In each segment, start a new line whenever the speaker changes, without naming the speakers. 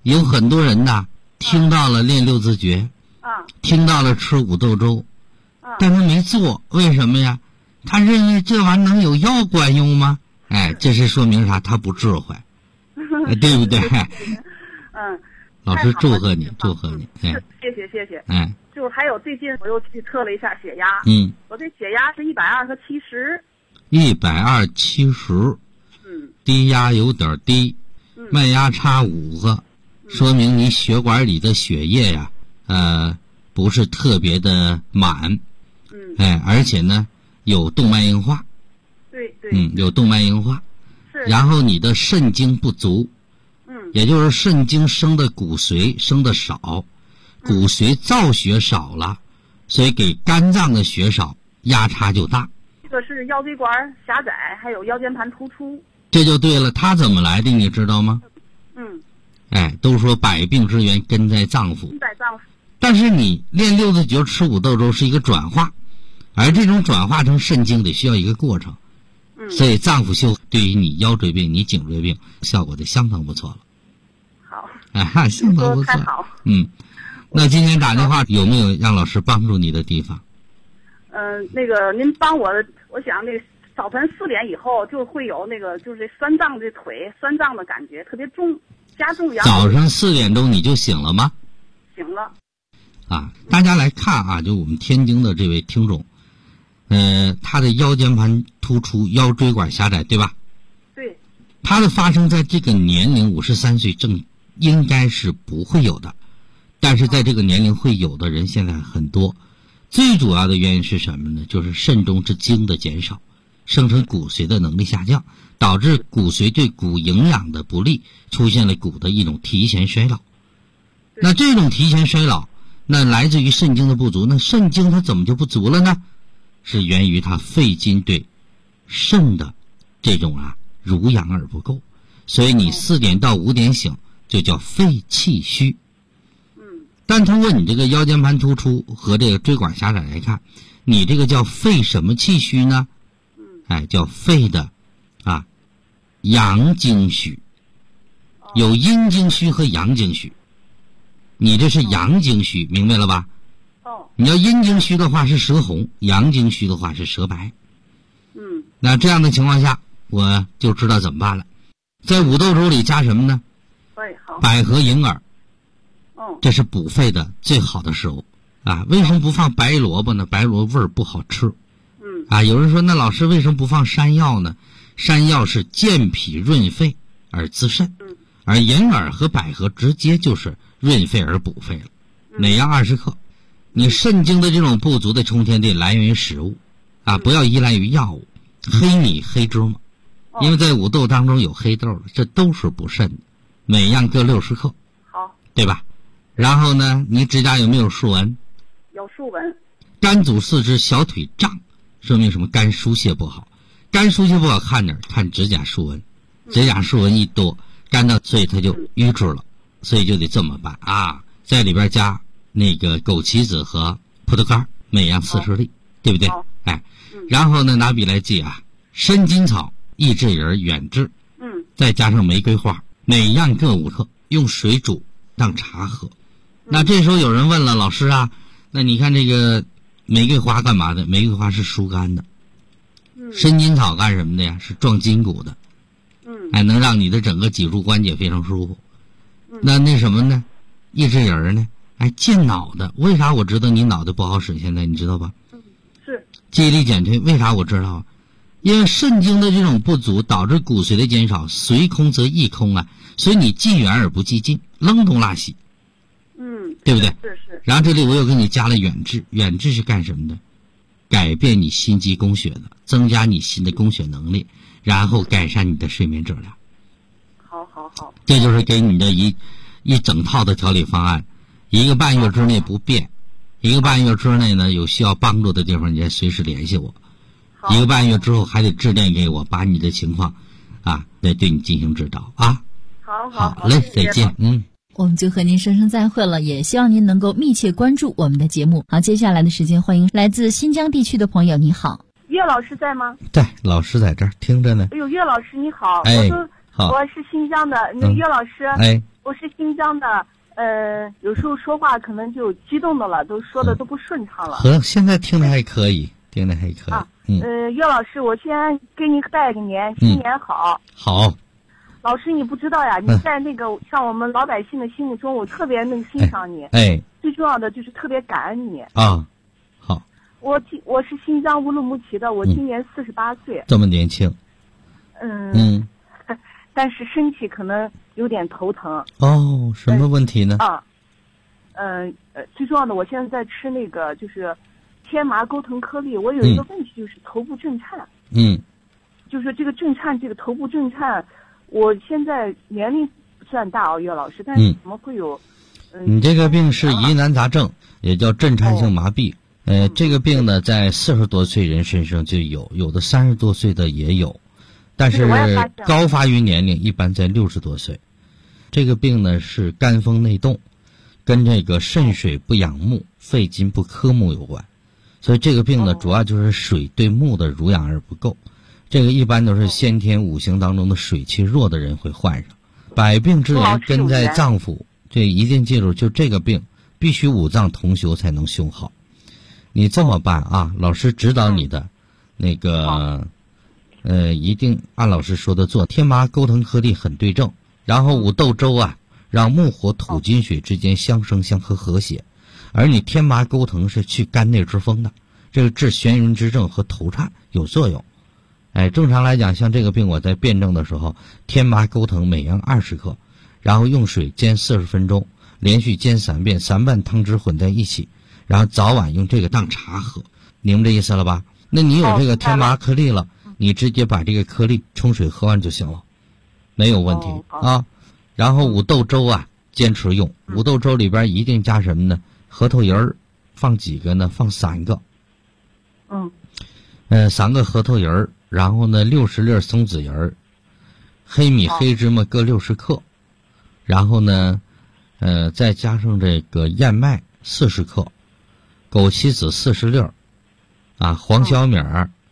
有很多人呐，听到了练六字诀，听到了吃五豆粥，但他没做，为什么呀？他认为这玩意儿能有药管用吗？哎，这是说明啥？他不智慧，对不对？老师祝贺你，祝贺你。哎，
谢谢。
哎，
就还有最近我又去测了一下血压，我这血压是120和70。
120/70，低压有点低，脉压差5个，说明你血管里的血液呀，不是特别的满，哎，而且呢有动脉硬化，
对，
有动脉硬化，然后你的肾精不足，也就是肾精生的骨髓生的少，骨髓造血少了，所以给肝脏的血少，压差就大。
这个是腰椎管狭窄，还有腰间盘突出。
这就对了，它怎么来的你知道吗？哎，都说百病之源根在脏腑，但是你练六字诀吃五豆粥是一个转化，而这种转化成肾精得需要一个过程，所以脏腑修对于你腰椎病、你颈椎病效果就相当不错了。
好，
哎，相当不错。
好。
那今天打电话有没有让老师帮助你的地方？
那个您帮我想那个早晨4点以后就会有那个就是酸胀的腿酸胀的感觉特别重，加重。
早上4点钟你就醒了吗？
醒了。
大家来看啊，就我们天津的这位听众，他的腰间盘突出、腰椎管狭窄，对吧？
对。
他的发生在这个年龄53岁正应该是不会有的，但是在这个年龄会有的人现在很多。最主要的原因是什么呢？就是肾中之精的减少，生成骨髓的能力下降，导致骨髓对骨营养的不利，出现了骨的一种提前衰老。那这种提前衰老，那来自于肾精的不足。那肾精它怎么就不足了呢？是源于它肺经对肾的这种濡养而不够，所以你4点到5点醒就叫肺气虚。但通过你这个腰间盘突出和这个椎管狭窄来看，你这个叫肺什么气虚呢？叫肺的阳经虚，有阴经虚和阳经虚。你这是阳经虚，明白了吧？你要阴经虚的话是舌红，阳经虚的话是舌白。那这样的情况下，我就知道怎么办了。在五豆粥里加什么呢？百合、银耳。这是补肺的最好的食物为什么不放白萝卜呢？白萝卜味儿不好吃。有人说那老师为什么不放山药呢？山药是健脾润肺而滋肾，而银耳和百合直接就是润肺而补肺了，每样20克。你肾精的这种不足的充填得来源于食物不要依赖于药物。黑米、黑芝麻，因为在五豆当中有黑豆的，这都是补肾的，每样各60克。
好，
对吧？然后呢，你指甲有没有竖纹？
有竖纹。
肝阻四肢，小腿胀，说明什么？肝疏泄不好。肝疏泄不好看哪儿？看指甲竖纹。指甲竖纹一多，肝到所以它就瘀滞了，所以就得这么办在里边加那个枸杞子和葡萄干，每样40粒，对不对？然后呢，拿笔来记生筋草、益智仁、远志，再加上玫瑰花，每样各5克，用水煮当茶喝。那这时候有人问了，老师那你看这个玫瑰花干嘛的？玫瑰花是疏肝的。生筋草干什么的呀？是壮筋骨的。能让你的整个脊柱关节非常舒服。那什么呢？益智仁呢？健脑的。为啥我知道你脑袋不好使？现在你知道吧？
是。
记忆力减退，为啥我知道？因为肾精的这种不足，导致骨髓的减少，随空则溢空所以你记远而不记近，扔东拉西。对不对？
是。
然后这里我又给你加了远志，远志是干什么的？改变你心肌供血的，增加你心的供血能力，然后改善你的睡眠质量。
好。
这就是给你的一整套的调理方案，1个半月之内不变，1个半月之内呢有需要帮助的地方，你再随时联系我。1个半月之后还得致电给我，把你的情况来对你进行指导好嘞，再见。
我们就和您说声再会了，也希望您能够密切关注我们的节目。好，接下来的时间，欢迎来自新疆地区的朋友，你好。
岳老师在吗？
对，老师在这儿听着呢。
哎呦，岳老师你好。
好。
我是新疆的那个岳老师。
我是新疆的，有时候说话可能就激动的了，都说的都不顺畅了。
现在听的还可以，听的还可以。
啊，岳老师，我先给你拜个年，新年好。
好。
老师，你不知道呀，你在那个像我们老百姓的心目中，我特别能欣赏你。最重要的就是特别感恩你。
啊，好。
我是新疆乌鲁木齐的，我今年48岁。
这么年轻。
但是身体可能有点头疼。
哦，什么问题呢？
最重要的，我现在在吃那个就是天麻钩藤颗粒，我有一个问题就是头部震颤。就是这个震颤，这个头部震颤，我现在年龄不算大，岳老师，但是怎么会有？
你这个病是疑难杂症，也叫震颤性麻痹。这个病呢，在40多岁人身上就有，有的30多岁的也有，但是高发育年龄一般在60多岁。这个病呢是肝风内动，跟这个肾水不养目、肺金不克木有关。所以这个病呢，主要就是水对木的濡养而不够。这个一般都是先天五行当中的水气弱的人会患上。百病之源根在脏腑，这一定记住，就这个病必须五脏同修才能修好。你这么办啊，老师指导你的那个一定按老师说的做。天麻钩藤颗粒很对症，然后五豆粥啊，让木火土金水之间相生相克和谐。而你天麻钩藤是去肝内之风的，这个治眩晕之症和头颤有作用。正常来讲，像这个病我在辩证的时候，天麻钩藤每样20克，然后用水煎40分钟，连续煎3遍，3瓣汤汁混在一起，然后早晚用这个当茶喝，明白这意思了吧？那你有这个天麻颗粒了，你直接把这个颗粒冲水喝完就行了，没有问题啊。然后五豆粥啊，坚持用。五豆粥里边一定加什么呢？核桃仁儿，放几个呢？放3个。3个核桃仁儿，然后呢60粒松子仁儿，黑米黑芝麻各60克，然后呢再加上这个燕麦40克，枸杞子40粒啊，黄小米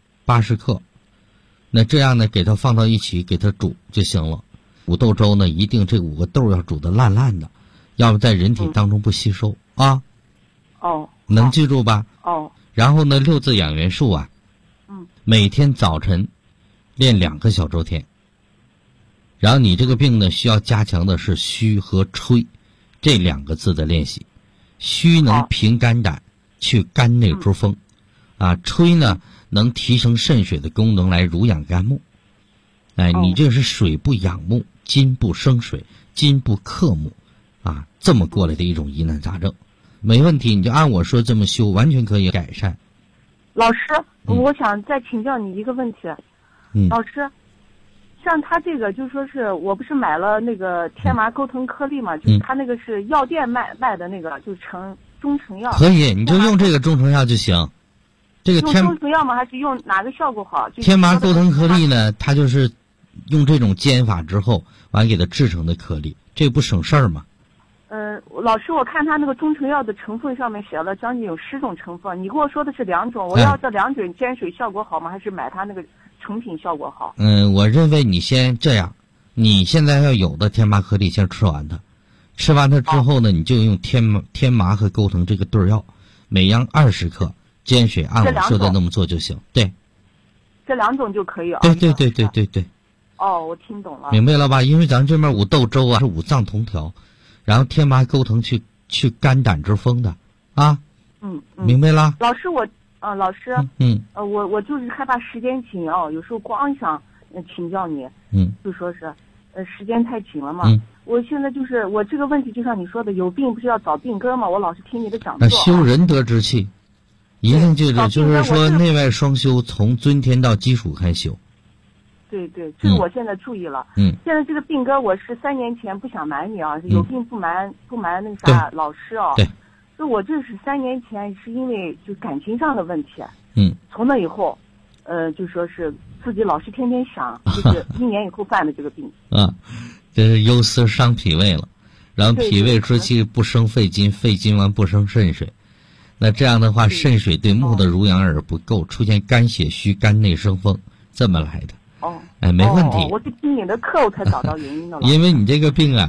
80克。那这样呢给它放到一起给它煮就行了。五豆粥呢一定这5个豆要煮得烂烂的，要不在人体当中不吸收啊。能记住吧？然后呢6字养元术啊，每天早晨练2个小周天。然后你这个病呢需要加强的是虚和吹这2个字的练习。虚能平肝胆，去肝内之风啊，吹呢能提升肾水的功能来濡养肝木。你这是水不养木，金不生水，金不克木啊，这么过来的一种疑难杂症。没问题，你就按我说这么修，完全可以改善。
老师，我想再请教你一个问题。老师，像他这个就说是我不是买了那个天麻钩藤颗粒嘛，就是他那个是药店卖的那个，就成中成药。
可以，你就用这个中成药就行。这个
用中成药吗？还是用哪个效果好？
天麻钩藤颗粒呢，它就是用这种煎法之后完给它制成的颗粒，这不省事儿吗？
老师，我看他那个中成药的成分上面写了将近有10种成分，你跟我说的是2种，我要这2种煎水效果好吗？还是买他那个成品效果好？
我认为你先这样，你现在要有的天麻颗粒先吃完它，吃完它之后呢，你就用天麻和钩藤这个对药，每样20克，煎水按我说的那么做就行。对，
这2种就可以啊。
对。
我听懂了。
明白了吧？因为咱这边五豆粥啊是五脏同调，然后天麻钩藤去肝胆之风的啊。明白了。
老师老师，我就是害怕时间紧有时候光想请教你，就说是时间太紧了嘛。我现在就是我这个问题，就像你说的，有病不是要找病根嘛？我老是听你的讲座。
修仁德之气，一定记住，就是说内外双修，从尊天到基础开修。
对，这个我现在注意了。现在这个病根，我是3年前不想瞒你啊，有病不瞒那个啥老师啊。
对。
所以我这是3年前是因为就感情上的问题。从那以后，就说是自己老是天天想，就是1年以后犯的这个病。
这是忧思伤脾胃了，然后脾胃之气不生肺金，肺金完不生肾水。那这样的话，肾水对木的濡养而不够，出现肝血虚、肝内生风，这么来的。没问题。
我是听你的课我才找到原因的了。
因为你这个病啊，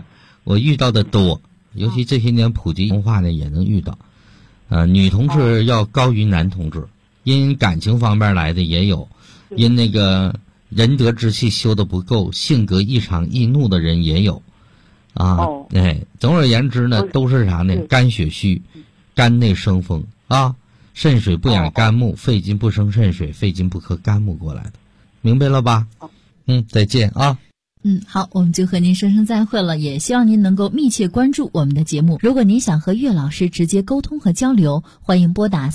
我遇到的多，尤其这些年普及文化呢，也能遇到。女同志要高于男同志，因感情方面来的也有，因那个仁德之气修得不够，性格异常易怒的人也有。总而言之呢，都是啥呢？肝血虚，肝内生风啊，肾水不养肝木，肺金不生肾水，肺金不克肝木过来的，明白了吧？再见啊。
好，我们就和您说声再会了，也希望您能够密切关注我们的节目。如果您想和岳老师直接沟通和交流，欢迎拨打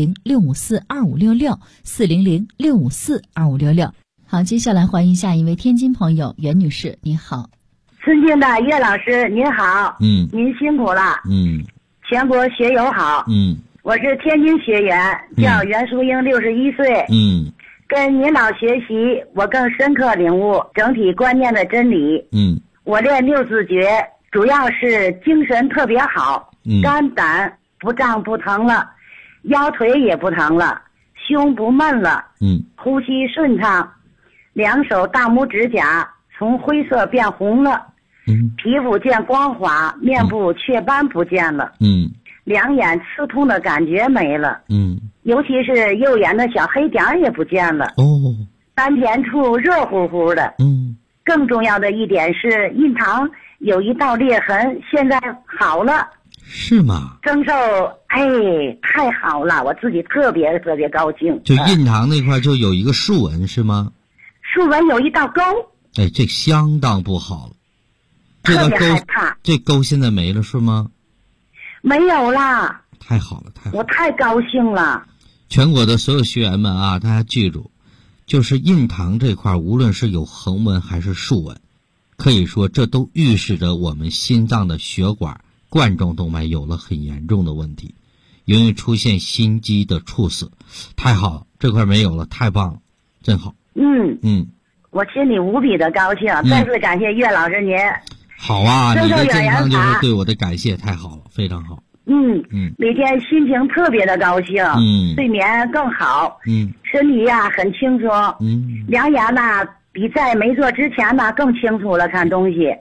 400-654-2566，400-654-2566。好，接下来欢迎下一位天津朋友袁女士，你好。
尊敬的岳老师您好，您辛苦了，全国学友好，我是天津学员，叫袁淑英，61岁，跟您老学习，我更深刻领悟整体观念的真理。我练六字诀，主要是精神特别好，肝胆不胀不疼了，腰腿也不疼了，胸不闷了，呼吸顺畅，两手大拇指甲从灰色变红了，皮肤见光滑，面部雀斑不见了，两眼刺痛的感觉没了，尤其是右眼的小黑点也不见了，丹田处热乎乎的，更重要的一点是印堂有一道裂痕，现在好了。
是吗？
增寿，太好了，我自己特别高兴。
就印堂那块就有一个竖纹是吗？
竖纹有一道沟。
这相当不好了。
特别害怕。
这沟现在没了是吗？
没有啦。
太好了，太好了。
我太高兴了。
全国的所有学员们啊，大家记住，就是印堂这块，无论是有横纹还是竖纹，可以说这都预示着我们心脏的血管、冠状动脉有了很严重的问题，容易出现心肌的猝死。太好了，这块没有了，太棒了，真好。
我心里无比的高兴，再次感谢岳老师您。
好啊，你的健康就是对我的感谢，太好了，非常好。
每天心情特别的高兴，睡眠更好，身体呀很轻松，两眼呐比在没做之前呢更清楚了，看东西。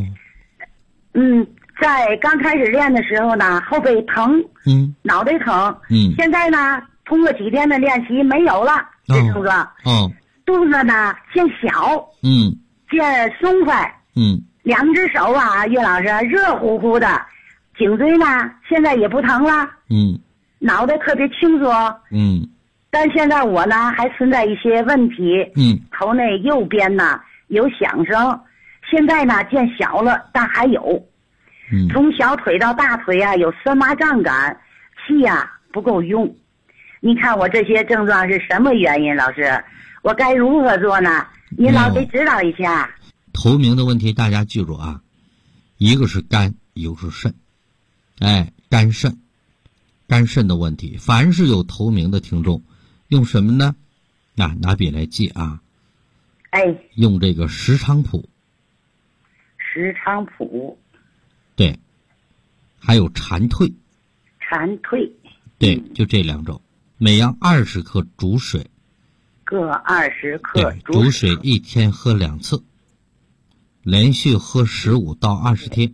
在刚开始练的时候呢，后背疼，脑袋疼，现在呢通过几天的练习没有了这症状，肚子呢见小，见松快，两只手啊，岳老师热乎乎的。颈椎呢现在也不疼了，脑袋特别清楚，但现在我呢还存在一些问题，头内右边呢有响声，现在呢见小了，但还有，从小腿到大腿啊有酸麻胀感，气呀不够用。你看我这些症状是什么原因？老师，我该如何做呢？您老得指导一下。
头名的问题大家记住啊，一个是肝，一个是肾。肝肾的问题，凡是有头名的听众，用什么呢？拿笔来记啊。用这个石菖蒲。
石菖蒲。
对，还有蝉蜕。
蝉蜕。
对，就这两种，每样20克煮水。
各20克
煮水，1天喝2次，连续喝15到20天。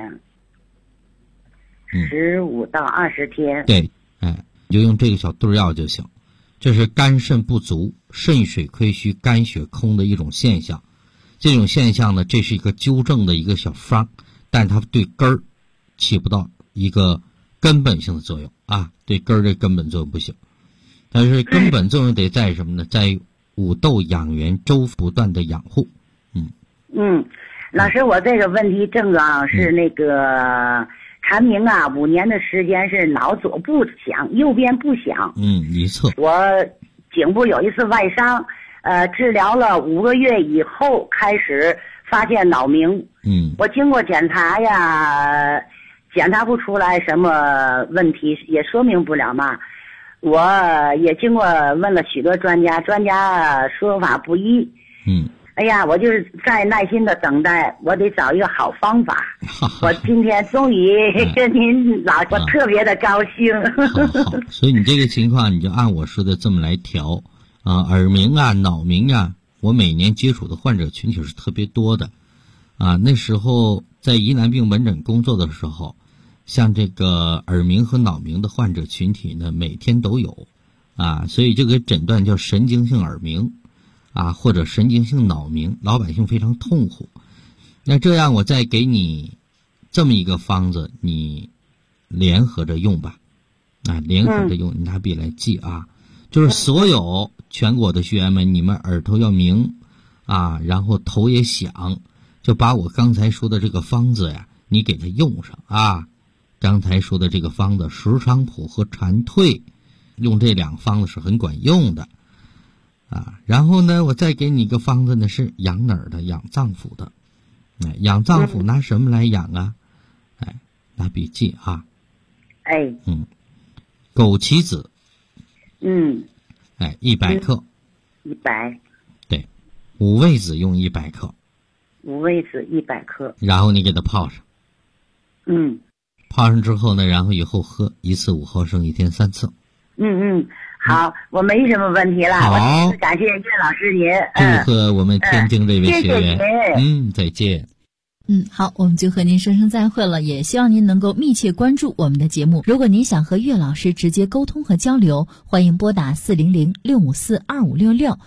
15到20天。
对，你就用这个小对药就行。这是肝肾不足、肾水亏虚、肝血空的一种现象。这种现象呢，这是一个纠正的一个小方，但它对根儿起不到一个根本性的作用啊，对根儿的根本作用不行。但是根本作用得在什么呢？在五豆养元粥不断的养护。
老师，我这个问题症状是那个蝉鸣啊，5年的时间是脑左部响，右边不响。
一侧。我
颈部有一次外伤，治疗了5个月以后开始发现脑鸣。我经过检查呀，检查不出来什么问题，也说明不了嘛。我也经过问了许多专家，专家说法不一。我就是在耐心的等待，我得找一个好方法。我今天终于跟您我特别的高兴。
好，所以你这个情况你就按我说的这么来调啊，耳鸣啊、脑鸣啊，我每年接触的患者群体是特别多的啊。那时候在疑难病门诊工作的时候，像这个耳鸣和脑鸣的患者群体呢，每天都有啊，所以这个诊断叫神经性耳鸣啊，或者神经性脑鸣，老百姓非常痛苦。那这样我再给你这么一个方子，你联合着用吧，啊，联合着用，你拿笔来记啊。就是所有全国的学员们，你们耳朵要鸣啊，然后头也响，就把我刚才说的这个方子呀，你给它用上啊。刚才说的这个方子石菖蒲和蝉蜕，用这两方子是很管用的啊。然后呢，我再给你一个方子呢，是养哪儿的？养脏腑的。养脏腑拿什么来养啊？哎，拿笔记啊。
哎。
枸杞子。100克。
100。
对，五味子用100克。
五味子100克。
然后你给它泡上。泡上之后呢，然后以后喝1次5毫升，1天3次。
好，我没什么问题了。
好，
感谢岳老师您。
祝贺我们天津这位学员。
谢谢
再见。
好，我们就和您说声再会了，也希望您能够密切关注我们的节目。如果您想和岳老师直接沟通和交流，欢迎拨打400-654-2566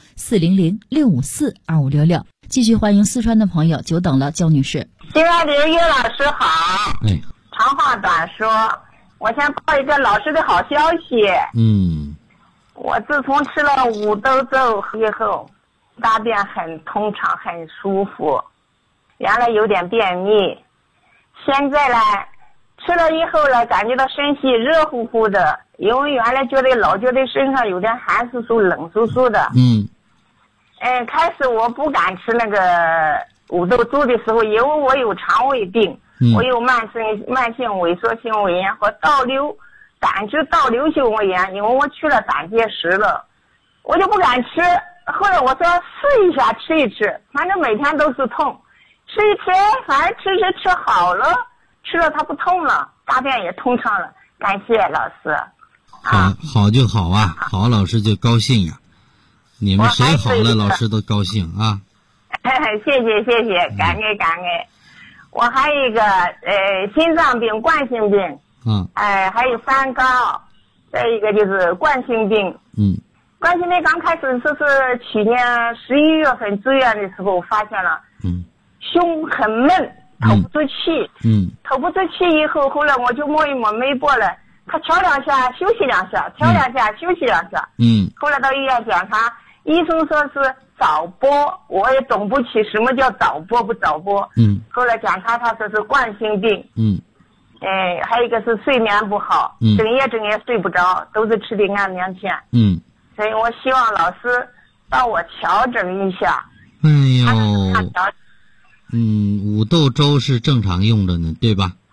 400-654-2566。继续欢迎四川的朋友，久等了，焦女士。
亲爱的岳老师好。长话短说，我先报一个老师的好消息。我自从吃了五豆粥以后，大便很通畅，很舒服。原来有点便秘，现在呢，吃了以后呢，感觉到身体热乎乎的，因为原来老觉得身上有点寒酥酥、冷酥酥的。开始我不敢吃那个五豆粥的时候，因为我有肠胃病。我有慢性萎缩性胃炎和胆汁倒流性胃炎，因为我去了胆结石了，我就不敢吃。后来我说试一下吃一吃，反正每天都是痛，吃一吃，反正吃好了，吃了它不痛了，大便也通畅了。感谢老师。
好就好啊，好老师就高兴呀。你们谁好了，老师都高兴啊。
谢谢，感恩。我还有一个心脏病、冠心病，还有三高，再一个就是冠心病。冠心病刚开始是去年11月份住院的时候发现了，胸很闷，透不出气。透不出气以后，后来我就摸一摸脉搏了，他敲2下休息2下，敲2下休息2下。后来到医院检查，医生说是早搏，我也懂不起什么叫早搏不早搏。后来检查他说是冠心病。还有一个是睡眠不好，整夜睡不着，都是吃的安眠片。所以我希望老师帮我调整一下。
五豆粥是正常用的呢，对吧？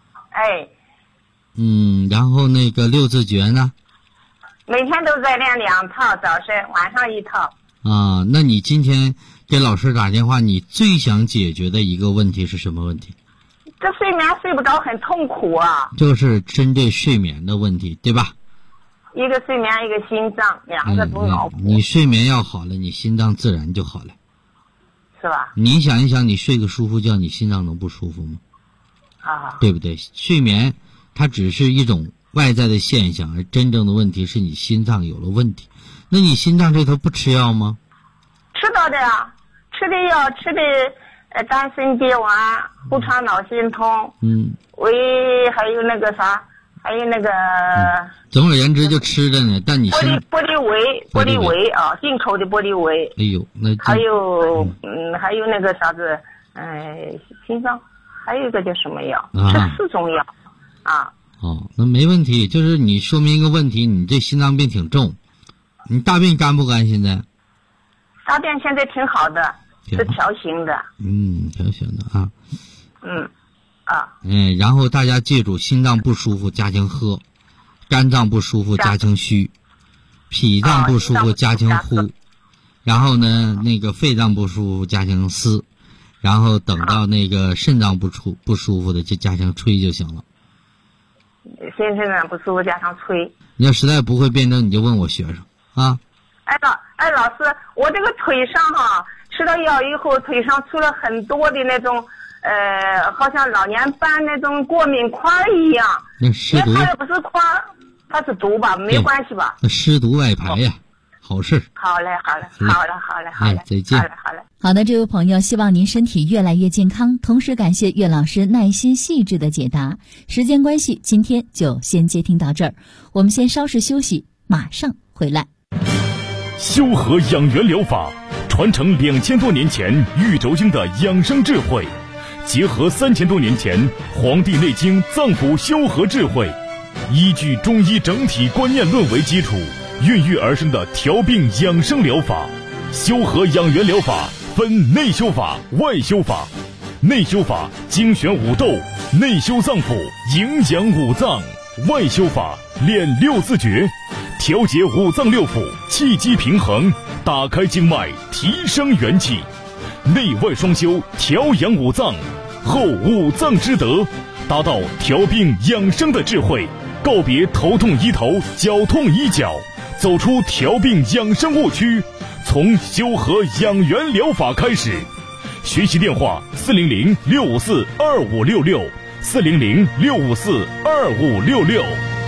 然后那个六字诀呢？
每天都在练2套，早晨晚上1套。
那你今天给老师打电话，你最想解决的一个问题是什么问题？
这睡眠睡不着，很痛苦啊。
就是针对睡眠的问题，对吧？
一个睡眠，一个心脏，两个都脑补。
你睡眠要好了，你心脏自然就好了，
是吧？
你想一想，你睡个舒服觉，你心脏能不舒服吗？对不对？睡眠它只是一种外在的现象，而真正的问题是你心脏有了问题。那你心脏这头不吃药吗？
吃到的呀，吃的药，吃的丹参鳖丸、护肠脑心通，还有那个啥，还有那个。
总而言之，就吃的呢。但你
玻璃维啊，进口的玻璃维。
那
还有还有那个啥子，心脏，还有一个叫什么药？吃4种药啊。
那没问题，就是你说明一个问题，你这心脏病挺重。你大便干不干？现在
大便现在挺好的，是条形的。
条形的啊。然后大家记住，心脏不舒服加强喝，肝脏不舒服加强虚，脾脏不舒服加强呼，然后呢，那个肺脏不舒服加强思，然后等到那个肾脏不舒服的就加强吹就行了。
肾脏不舒服加强吹。
你要实在不会辩证，你就问我学生啊。
老师，我这个腿上吃了药以后，腿上出了很多的那种好像老年斑那种过敏块一样。
那湿毒
它也不是块，它是毒吧？没关系吧？
那湿毒外排呀，好事。
好嘞，
再见。
好嘞。
好的，这位朋友，希望您身体越来越健康，同时感谢岳老师耐心细致的解答。时间关系，今天就先接听到这儿，我们先稍事休息，马上回来。
修和养元疗法传承2000多年前玉轴经的养生智慧，结合3000多年前《黄帝内经》脏腑修和智慧，依据中医整体观念论为基础，孕育而生的调病养生疗法。修和养元疗法分内修法、外修法。内修法精选五斗，内修脏腑，营养五脏；外修法练6字诀，调节五脏六腑，气机平衡，打开经脉，提升元气。内外双修，调养五脏，后五脏之德，达到调病养生的智慧，告别头痛医头，脚痛医脚，走出调病养生误区，从修和养元疗法开始。学习电话400-654-2566，400-654-2566。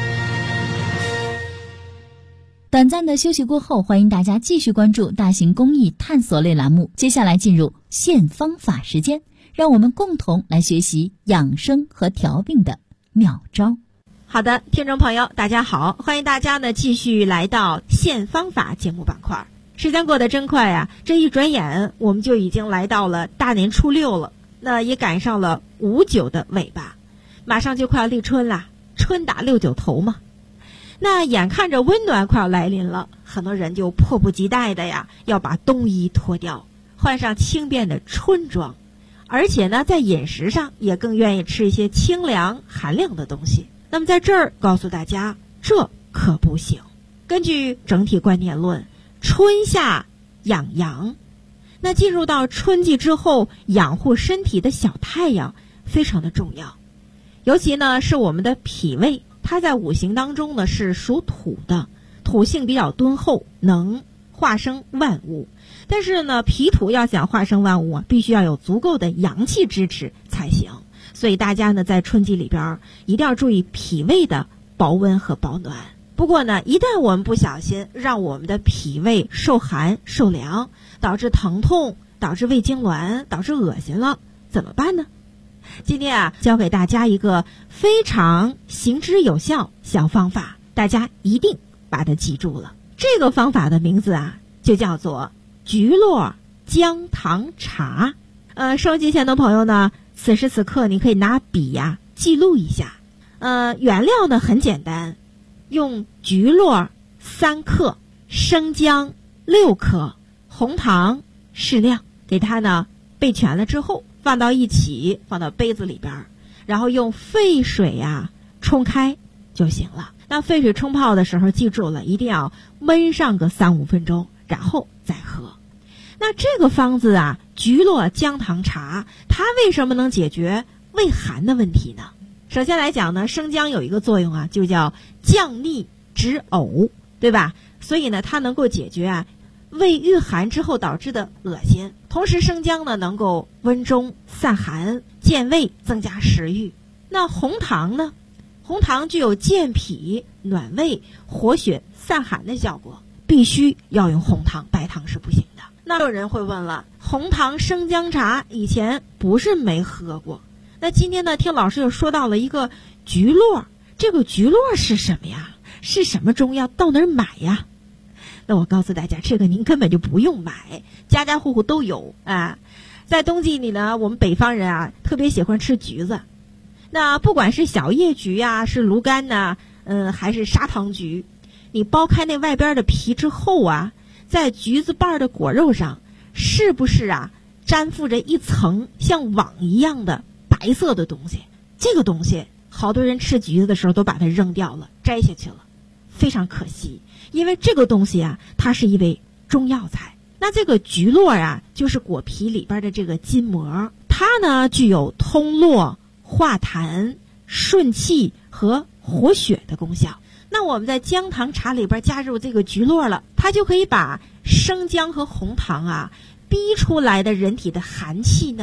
短暂的休息过后，欢迎大家继续关注大型公益探索类栏目。接下来进入现方法时间，让我们共同来学习养生和调病的妙招。
好的，听众朋友大家好，欢迎大家呢继续来到现方法节目板块。时间过得真快啊，这一转眼我们就已经来到了大年初6了，那也赶上了5、9的尾巴，马上就快要立春了，春打6、9头嘛。那眼看着温暖快要来临了，很多人就迫不及待的呀，要把冬衣脱掉，换上轻便的春装，而且呢，在饮食上也更愿意吃一些清凉寒凉的东西。那么在这儿告诉大家，这可不行。根据整体观念论，春夏养阳，那进入到春季之后，养护身体的小太阳非常的重要。尤其呢是我们的脾胃，它在五行当中呢是属土的，土性比较敦厚，能化生万物。但是呢，脾土要想化生万物啊，必须要有足够的阳气支持才行。所以大家呢在春季里边一定要注意脾胃的保温和保暖。不过呢，一旦我们不小心让我们的脾胃受寒受凉，导致疼痛，导致胃痉挛，导致恶心了，怎么办呢？今天啊，教给大家一个非常行之有效小方法，大家一定把它记住了。这个方法的名字啊，就叫做菊络姜糖茶。收机前的朋友呢，此时此刻你可以拿笔呀记录一下。原料呢很简单，用菊络3克，生姜6克，红糖适量，给它呢备全了之后，放到一起，放到杯子里边，然后用沸水呀冲开就行了。那沸水冲泡的时候，记住了，一定要焖上个3、5分钟，然后再喝。那这个方子啊，菊络姜糖茶，它为什么能解决胃寒的问题呢？首先来讲呢，生姜有一个作用啊，就叫降逆止呕，对吧？所以呢，它能够解决啊胃遇寒之后导致的恶心。同时生姜呢能够温中散寒、健胃、增加食欲。那红糖呢？红糖具有健脾、暖胃、活血、散寒的效果，必须要用红糖，白糖是不行的。那有人会问了，红糖生姜茶以前不是没喝过，那今天呢听老师又说到了一个菊络，这个菊络是什么呀？是什么中药？到哪儿买呀？那我告诉大家，这个您根本就不用买，家家户户都有啊。在冬季里呢，我们北方人啊特别喜欢吃橘子，那不管是小叶橘啊，是芦柑呐，还是砂糖橘，你剥开那外边的皮之后啊，在橘子瓣的果肉上，是不是啊粘附着一层像网一样的白色的东西？这个东西好多人吃橘子的时候都把它扔掉了，摘下去了，非常可惜。因为这个东西啊，它是一味中药材。那这个菊络啊，就是果皮里边的这个筋膜，它呢具有通络、化痰、顺气和活血的功效。那我们在姜糖茶里边加入这个菊络了，它就可以把生姜和红糖啊逼出来的人体的寒气呢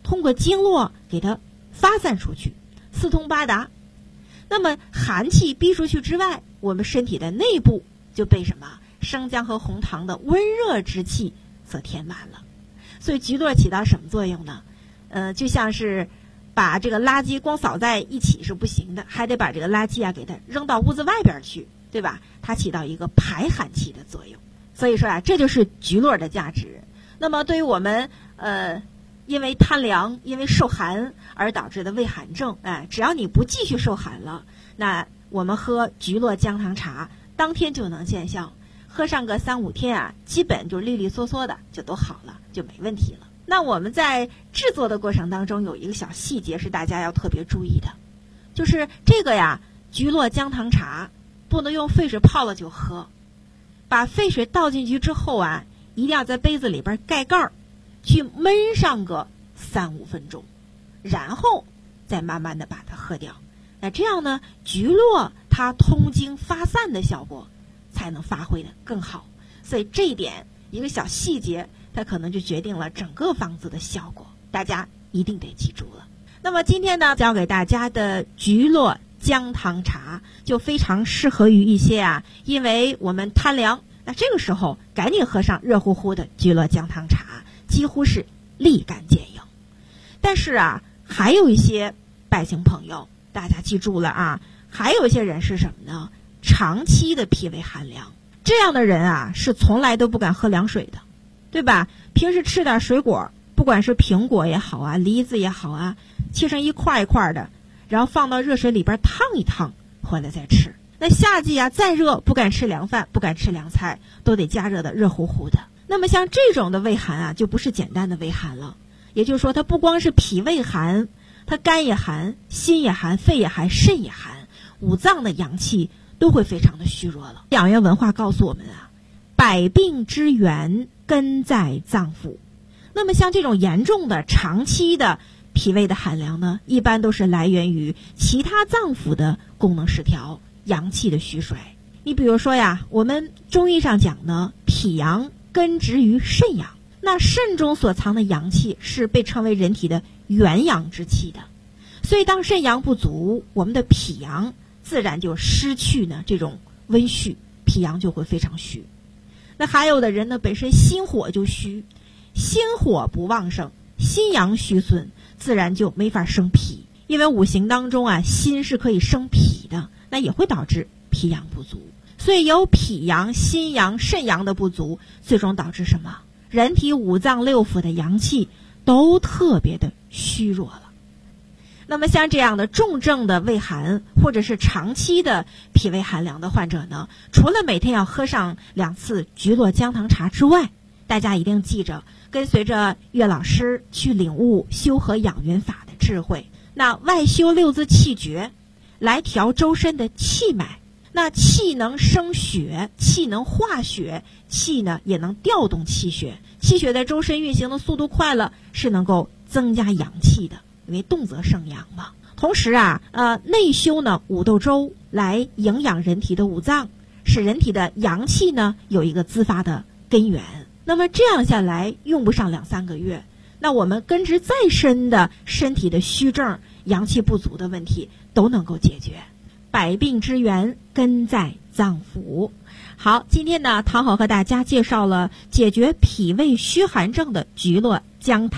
通过经络给它发散出去，四通八达。那么寒气逼出去之外，我们身体的内部就被什么生姜和红糖的温热之气所填满了。所以菊络起到什么作用呢？就像是把这个垃圾光扫在一起是不行的，还得把这个垃圾啊给它扔到屋子外边去，对吧？它起到一个排寒气的作用。所以说啊，这就是菊络的价值。那么对于我们因为贪凉、因为受寒而导致的胃寒症，只要你不继续受寒了，那我们喝菊络姜汤茶，当天就能见效。喝上个3-5天啊，基本就利利索索的就都好了，就没问题了。那我们在制作的过程当中有一个小细节是大家要特别注意的，就是这个呀，菊络姜汤茶不能用沸水泡了就喝，把沸水倒进去之后啊，一定要在杯子里边盖盖儿，去焖上个3-5分钟，然后再慢慢的把它喝掉。那这样呢，菊络它通经发散的效果才能发挥的更好。所以这一点一个小细节，它可能就决定了整个方子的效果，大家一定得记住了。那么今天呢，教给大家的菊络姜汤茶就非常适合于一些因为我们贪凉，那这个时候赶紧喝上热乎乎的菊络姜汤茶，几乎是立竿见影。但是还有一些百姓朋友，大家记住了还有一些人是什么呢？长期的脾胃寒凉，这样的人是从来都不敢喝凉水的，对吧？平时吃点水果，不管是苹果也好梨子也好切成一块一块的，然后放到热水里边烫一烫，回来再吃。那夏季再热，不敢吃凉饭，不敢吃凉菜，都得加热的热乎乎的。那么像这种的胃寒就不是简单的胃寒了，也就是说它不光是脾胃寒，它肝也寒，心也寒，肺也寒，肾也寒，五脏的阳气都会非常的虚弱了。养元文化告诉我们百病之源根在脏腑。那么像这种严重的长期的脾胃的寒凉呢，一般都是来源于其他脏腑的功能失调，阳气的虚衰。你比如说我们中医上讲呢，脾阳根植于肾阳，那肾中所藏的阳气是被称为人体的元阳之气的。所以当肾阳不足，我们的脾阳自然就失去呢这种温煦，脾阳就会非常虚。那还有的人呢，本身心火就虚，心火不旺盛，心阳虚损，自然就没法生脾。因为五行当中心是可以生脾的，那也会导致脾阳不足。所以有脾阳、心阳、肾阳的不足，最终导致什么？人体五脏六腑的阳气都特别的虚弱了。那么像这样的重症的胃寒，或者是长期的脾胃寒凉的患者呢，除了每天要喝上2次菊络姜汤茶之外，大家一定记着跟随着岳老师去领悟修和养元法的智慧。那外修6字气诀，来调周身的气脉。那气能生血，气能化血，气呢也能调动气血。气血在周身运行的速度快了，是能够增加阳气的，因为动则生阳嘛。同时内修呢五斗粥，来营养人体的五脏，使人体的阳气呢有一个滋发的根源。那么这样下来，用不上2-3个月，那我们根植再深的身体的虚症、阳气不足的问题都能够解决。百病之源根在脏腑。好，今天呢，唐好和大家介绍了解决脾胃虚寒症的菊络姜汤。